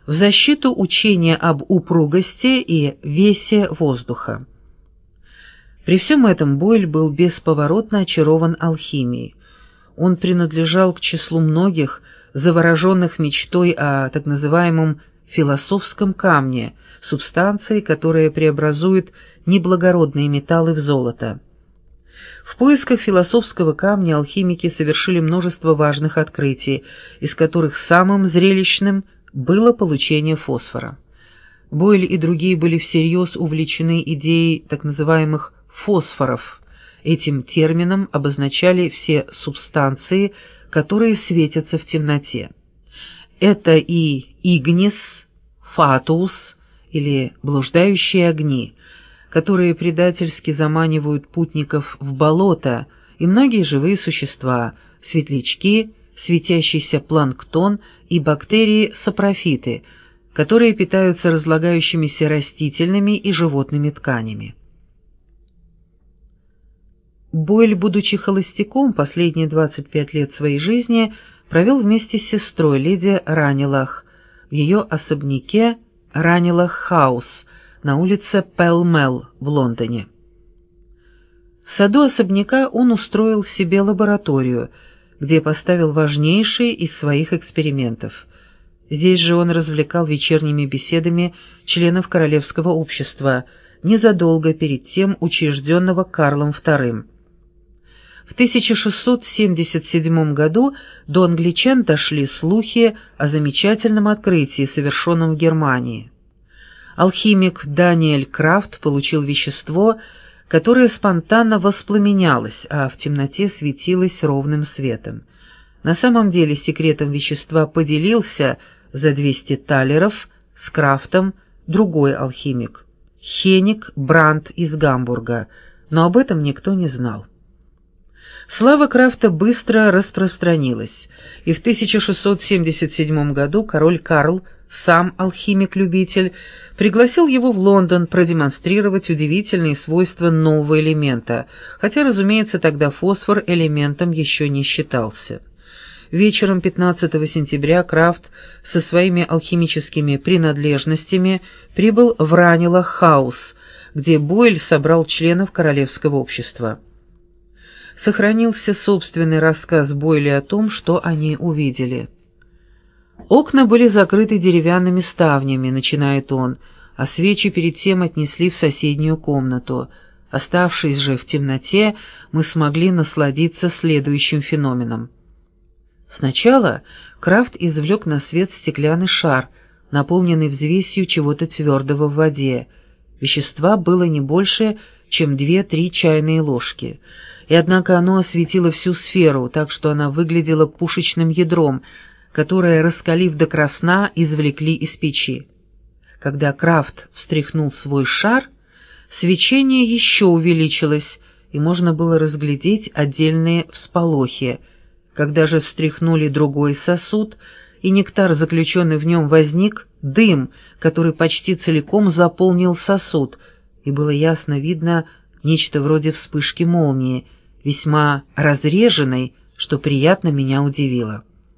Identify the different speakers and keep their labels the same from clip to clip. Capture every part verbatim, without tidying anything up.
Speaker 1: в защиту учения об упругости и весе воздуха. При всем этом Бойль был бесповоротно очарован алхимией. Он принадлежал к числу многих, завороженных мечтой о так называемом философском камне, субстанции, которая преобразует неблагородные металлы в золото. В поисках философского камня алхимики совершили множество важных открытий, из которых самым зрелищным было получение фосфора. Бойль и другие были всерьез увлечены идеей так называемых фосфоров. Этим термином обозначали все субстанции, которые светятся в темноте. Это и игнис, фатус или блуждающие огни, которые предательски заманивают путников в болото, и многие живые существа, светлячки, светящийся планктон и бактерии-сапрофиты, которые питаются разлагающимися растительными и животными тканями. Бойль, будучи холостяком, последние двадцать пять лет своей жизни провел вместе с сестрой, леди Ранилах, в ее особняке Ранилах-хаус на улице Пелл-Мелл в Лондоне. В саду особняка он устроил себе лабораторию, где поставил важнейший из своих экспериментов. Здесь же он развлекал вечерними беседами членов Королевского общества, незадолго перед тем учрежденного Карлом вторым. В тысяча шестьсот семьдесят седьмом году до англичан дошли слухи о замечательном открытии, совершенном в Германии. Алхимик Даниэль Крафт получил вещество, которое спонтанно воспламенялось, а в темноте светилось ровным светом. На самом деле секретом вещества поделился за двести талеров с Крафтом другой алхимик, Хеник Брандт из Гамбурга, но об этом никто не знал. Слава Крафта быстро распространилась, и в тысяча шестьсот семьдесят седьмом году король Карл, сам алхимик-любитель, пригласил его в Лондон продемонстрировать удивительные свойства нового элемента, хотя, разумеется, тогда фосфор элементом еще не считался. Вечером пятнадцатого сентября Крафт со своими алхимическими принадлежностями прибыл в Ранилах-хаус, где Бойль собрал членов Королевского общества. Сохранился собственный рассказ Бойля о том, что они увидели. Окна были закрыты деревянными ставнями, начинает он, а свечи перед тем отнесли в соседнюю комнату. Оставшись же в темноте, мы смогли насладиться следующим феноменом. Сначала Крафт извлек на свет стеклянный шар, наполненный взвесью чего-то твердого в воде. Вещества было не больше, чем две-три чайные ложки, и однако оно осветило всю сферу, так что она выглядела пушечным ядром, которое, раскалив до красна, извлекли из печи. Когда Крафт встряхнул свой шар, свечение еще увеличилось, и можно было разглядеть отдельные всполохи. Когда же встряхнули другой сосуд, и нектар, заключенный в нем, возник, дым, который почти целиком заполнил сосуд, и было ясно видно нечто вроде вспышки молнии, весьма разреженной, что приятно меня удивило.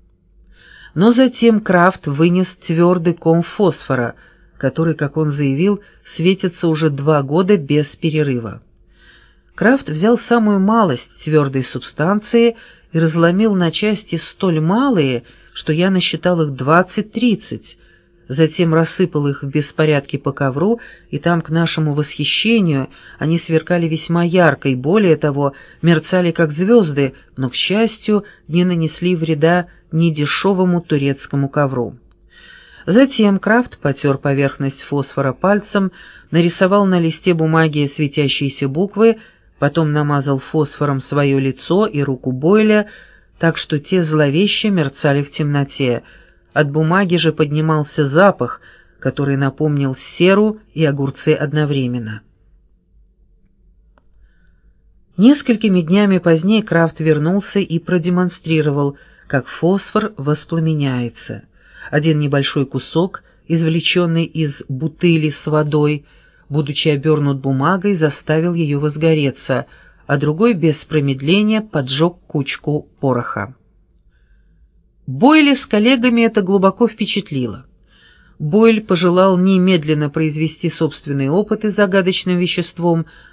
Speaker 1: Но затем Крафт вынес твердый ком фосфора, который, как он заявил, светится уже два года без перерыва. Крафт взял самую малость твердой субстанции и разломил на части столь малые, что я насчитал их двадцать-тридцать, затем рассыпал их в беспорядке по ковру, и там, к нашему восхищению, они сверкали весьма ярко и, более того, мерцали как звезды, но, к счастью, не нанесли вреда недешевому турецкому ковру. Затем Крафт потер поверхность фосфора пальцем, нарисовал на листе бумаги светящиеся буквы, потом намазал фосфором свое лицо и руку Бойля, так что те зловеще мерцали в темноте. От бумаги же поднимался запах, который напомнил серу и огурцы одновременно. Несколькими днями позднее Крафт вернулся и продемонстрировал, как фосфор воспламеняется. Один небольшой кусок, извлеченный из бутыли с водой, будучи обернут бумагой, заставил ее возгореться, а другой без промедления поджег кучку пороха. Бойля с коллегами это глубоко впечатлило. Бойль пожелал немедленно произвести собственные опыты с загадочным веществом,